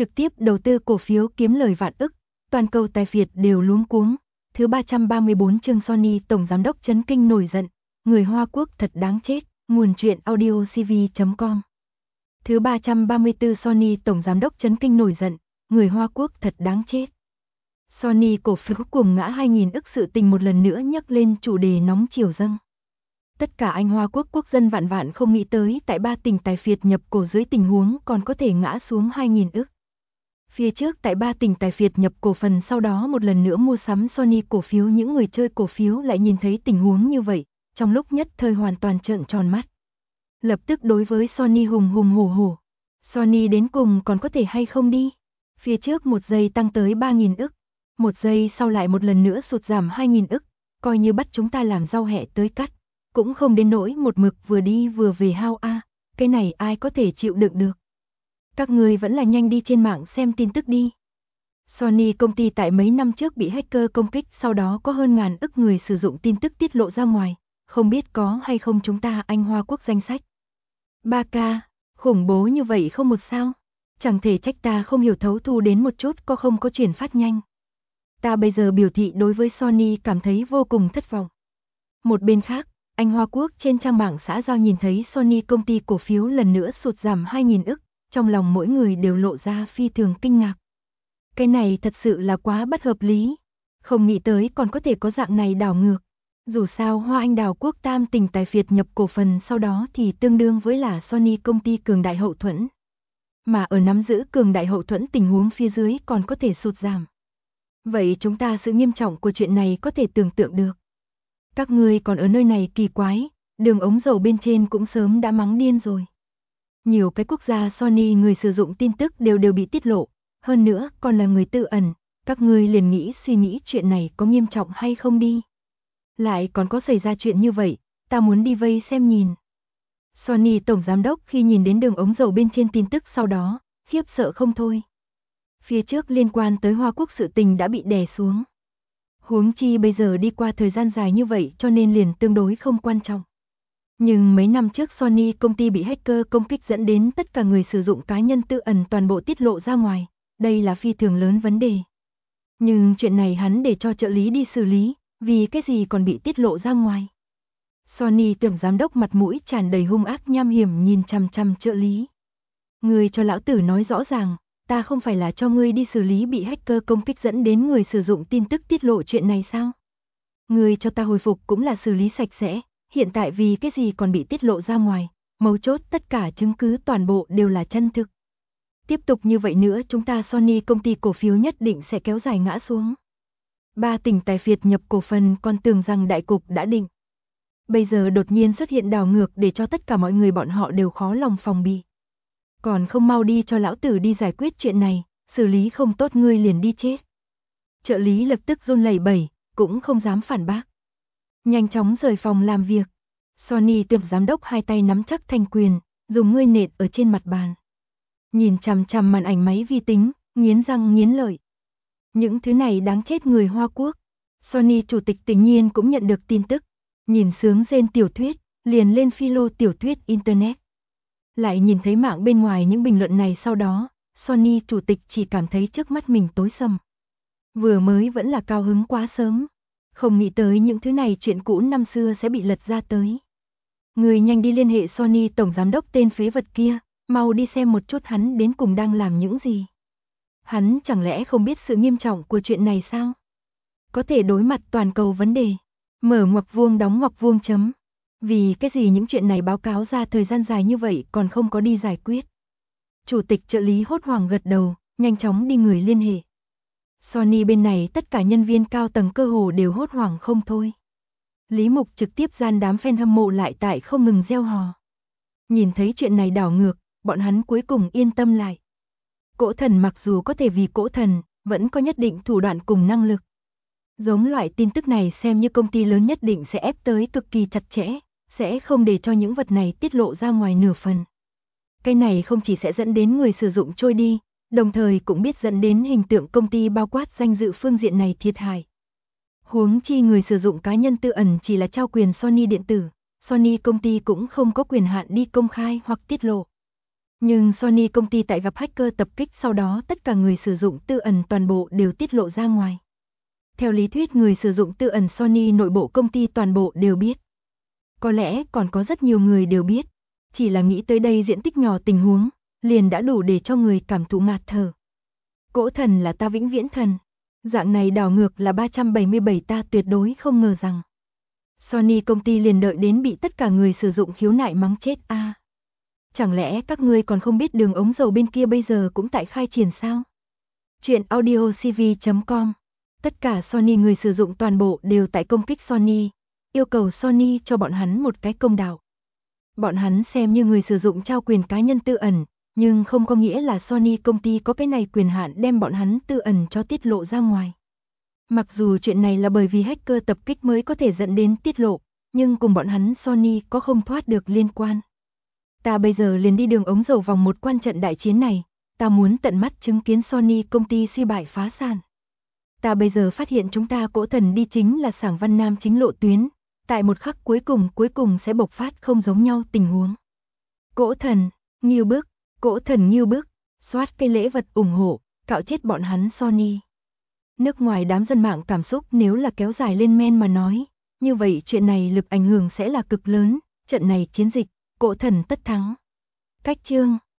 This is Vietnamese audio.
trực tiếp đầu tư cổ phiếu kiếm lời vạn ức, toàn cầu tài phiệt đều luống cuống. Thứ 334 chương Sony tổng giám đốc chấn kinh nổi giận, người Hoa Quốc thật đáng chết, nguồn truyện audiocv.com. Thứ 334 Sony tổng giám đốc chấn kinh nổi giận, người Hoa Quốc thật đáng chết. Sony cổ phiếu cuồng ngã 2.000 ức, sự tình một lần nữa nhắc lên chủ đề nóng chiều dâng. Tất cả anh Hoa Quốc quốc dân vạn vạn không nghĩ tới tại 3 tỉnh tài phiệt nhập cổ dưới tình huống còn có thể ngã xuống 2.000 ức. Phía trước tại 3 tỉnh tài phiệt nhập cổ phần sau đó một lần nữa mua sắm Sony cổ phiếu, những người chơi cổ phiếu lại nhìn thấy tình huống như vậy, trong lúc nhất thời hoàn toàn trợn tròn mắt. Lập tức đối với Sony hùng hùng hổ hổ. Sony đến cùng còn có thể hay không đi? Phía trước một giây tăng tới 3.000 ức, một giây sau lại một lần nữa sụt giảm 2.000 ức, coi như bắt chúng ta làm rau hẹ tới cắt, cũng không đến nỗi một mực vừa đi vừa về hao a, cái này ai có thể chịu đựng được. Các người vẫn là nhanh đi trên mạng xem tin tức đi. Sony công ty tại mấy năm trước bị hacker công kích, sau đó có hơn ngàn ức người sử dụng tin tức tiết lộ ra ngoài, không biết có hay không chúng ta anh Hoa Quốc danh sách. 3K, khủng bố như vậy không một sao. Chẳng thể trách ta không hiểu thấu thu đến một chút có không có chuyển phát nhanh. Ta bây giờ biểu thị đối với Sony cảm thấy vô cùng thất vọng. Một bên khác, anh Hoa Quốc trên trang mạng xã giao nhìn thấy Sony công ty cổ phiếu lần nữa sụt giảm 2.000 ức, trong lòng mỗi người đều lộ ra phi thường kinh ngạc. Cái này thật sự là quá bất hợp lý, không nghĩ tới còn có thể có dạng này đảo ngược. Dù sao Hoa Anh Đào Quốc tam tỉnh tài phiệt nhập cổ phần sau đó thì tương đương với là Sony công ty cường đại hậu thuẫn. Mà ở nắm giữ cường đại hậu thuẫn tình huống phía dưới còn có thể sụt giảm. Vậy chúng ta sự nghiêm trọng của chuyện này có thể tưởng tượng được. Các ngươi còn ở nơi này kỳ quái, đường ống dầu bên trên cũng sớm đã mắng điên rồi. Nhiều cái quốc gia Sony người sử dụng tin tức đều bị tiết lộ, hơn nữa còn là người tư ẩn, các ngươi liền suy nghĩ chuyện này có nghiêm trọng hay không đi. Lại còn có xảy ra chuyện như vậy, ta muốn đi vây xem nhìn. Sony tổng giám đốc khi nhìn đến đường ống dầu bên trên tin tức sau đó, khiếp sợ không thôi. Phía trước liên quan tới Hoa Quốc sự tình đã bị đè xuống. Huống chi bây giờ đi qua thời gian dài như vậy cho nên liền tương đối không quan trọng. Nhưng mấy năm trước Sony công ty bị hacker công kích dẫn đến tất cả người sử dụng cá nhân tư ẩn toàn bộ tiết lộ ra ngoài, đây là phi thường lớn vấn đề. Nhưng chuyện này hắn để cho trợ lý đi xử lý, vì cái gì còn bị tiết lộ ra ngoài. Sony tổng giám đốc mặt mũi tràn đầy hung ác nham hiểm nhìn chằm chằm trợ lý. Ngươi cho lão tử nói rõ ràng, ta không phải là cho ngươi đi xử lý bị hacker công kích dẫn đến người sử dụng tin tức tiết lộ chuyện này sao? Ngươi cho ta hồi phục cũng là xử lý sạch sẽ, hiện tại vì cái gì còn bị tiết lộ ra ngoài, mấu chốt tất cả chứng cứ toàn bộ đều là chân thực. Tiếp tục như vậy nữa chúng ta Sony công ty cổ phiếu nhất định sẽ kéo dài ngã xuống. 3 tỉnh tài phiệt nhập cổ phần còn tưởng rằng đại cục đã định. Bây giờ đột nhiên xuất hiện đảo ngược để cho tất cả mọi người bọn họ đều khó lòng phòng bị. Còn không mau đi cho lão tử đi giải quyết chuyện này, xử lý không tốt ngươi liền đi chết. Trợ lý lập tức run lẩy bẩy, cũng không dám phản bác. Nhanh chóng rời phòng làm việc. Sony tổng giám đốc hai tay nắm chắc thanh quyền, dùng ngươi nện ở trên mặt bàn. Nhìn chằm chằm màn ảnh máy vi tính, nghiến răng nghiến lợi. Những thứ này đáng chết người Hoa Quốc. Sony chủ tịch tự nhiên cũng nhận được tin tức, nhìn sướng rên tiểu thuyết, liền lên philo tiểu thuyết internet. Lại nhìn thấy mạng bên ngoài những bình luận này sau đó, Sony chủ tịch chỉ cảm thấy trước mắt mình tối sầm. Vừa mới vẫn là cao hứng quá sớm, không nghĩ tới những thứ này chuyện cũ năm xưa sẽ bị lật ra tới. Người nhanh đi liên hệ Sony tổng giám đốc tên phế vật kia, mau đi xem một chút hắn đến cùng đang làm những gì. Hắn chẳng lẽ không biết sự nghiêm trọng của chuyện này sao? Có thể đối mặt toàn cầu vấn đề, mở ngoặc vuông đóng ngoặc vuông chấm. Vì cái gì những chuyện này báo cáo ra thời gian dài như vậy còn không có đi giải quyết. Chủ tịch trợ lý hốt hoảng gật đầu, nhanh chóng đi người liên hệ. Sony bên này tất cả nhân viên cao tầng cơ hồ đều hốt hoảng không thôi. Lý Mục trực tiếp gian đám fan hâm mộ lại tại không ngừng reo hò. Nhìn thấy chuyện này đảo ngược, bọn hắn cuối cùng yên tâm lại. Cỗ thần mặc dù có thể vì cỗ thần, vẫn có nhất định thủ đoạn cùng năng lực. Giống loại tin tức này xem như công ty lớn nhất định sẽ ép tới cực kỳ chặt chẽ, sẽ không để cho những vật này tiết lộ ra ngoài nửa phần. Cái này không chỉ sẽ dẫn đến người sử dụng trôi đi, đồng thời cũng biết dẫn đến hình tượng công ty bao quát danh dự phương diện này thiệt hại. Huống chi người sử dụng cá nhân tư ẩn chỉ là trao quyền Sony điện tử, Sony công ty cũng không có quyền hạn đi công khai hoặc tiết lộ. Nhưng Sony công ty tại gặp hacker tập kích, sau đó tất cả người sử dụng tư ẩn toàn bộ đều tiết lộ ra ngoài. Theo lý thuyết người sử dụng tư ẩn Sony nội bộ công ty toàn bộ đều biết. Có lẽ còn có rất nhiều người đều biết, chỉ là nghĩ tới đây diện tích nhỏ tình huống, liền đã đủ để cho người cảm thụ ngạt thở. Cỗ thần là ta vĩnh viễn thần. Dạng này đảo ngược là 377 ta tuyệt đối không ngờ rằng. Sony công ty liền đợi đến bị tất cả người sử dụng khiếu nại mắng chết a. Chẳng lẽ các ngươi còn không biết đường ống dầu bên kia bây giờ cũng tại khai triển sao? Chuyện audiocv.com. Tất cả Sony người sử dụng toàn bộ đều tại công kích Sony, yêu cầu Sony cho bọn hắn một cái công đạo. Bọn hắn xem như người sử dụng trao quyền cá nhân tư ẩn, nhưng không có nghĩa là Sony công ty có cái này quyền hạn đem bọn hắn tư ẩn cho tiết lộ ra ngoài. Mặc dù chuyện này là bởi vì hacker tập kích mới có thể dẫn đến tiết lộ, nhưng cùng bọn hắn Sony có không thoát được liên quan. Ta bây giờ liền đi đường ống dầu vòng một quan trận đại chiến này, ta muốn tận mắt chứng kiến Sony công ty suy bại phá sản. Ta bây giờ phát hiện chúng ta cỗ thần đi chính là Sảng Văn Nam chính lộ tuyến, tại một khắc cuối cùng sẽ bộc phát không giống nhau tình huống. Cỗ thần, Ngưu Bức, cỗ thần Ngưu Bức, soát cây lễ vật ủng hộ, cạo chết bọn hắn Sony. Nước ngoài đám dân mạng cảm xúc nếu là kéo dài lên men mà nói, như vậy chuyện này lực ảnh hưởng sẽ là cực lớn, trận này chiến dịch, cỗ thần tất thắng. Cách chương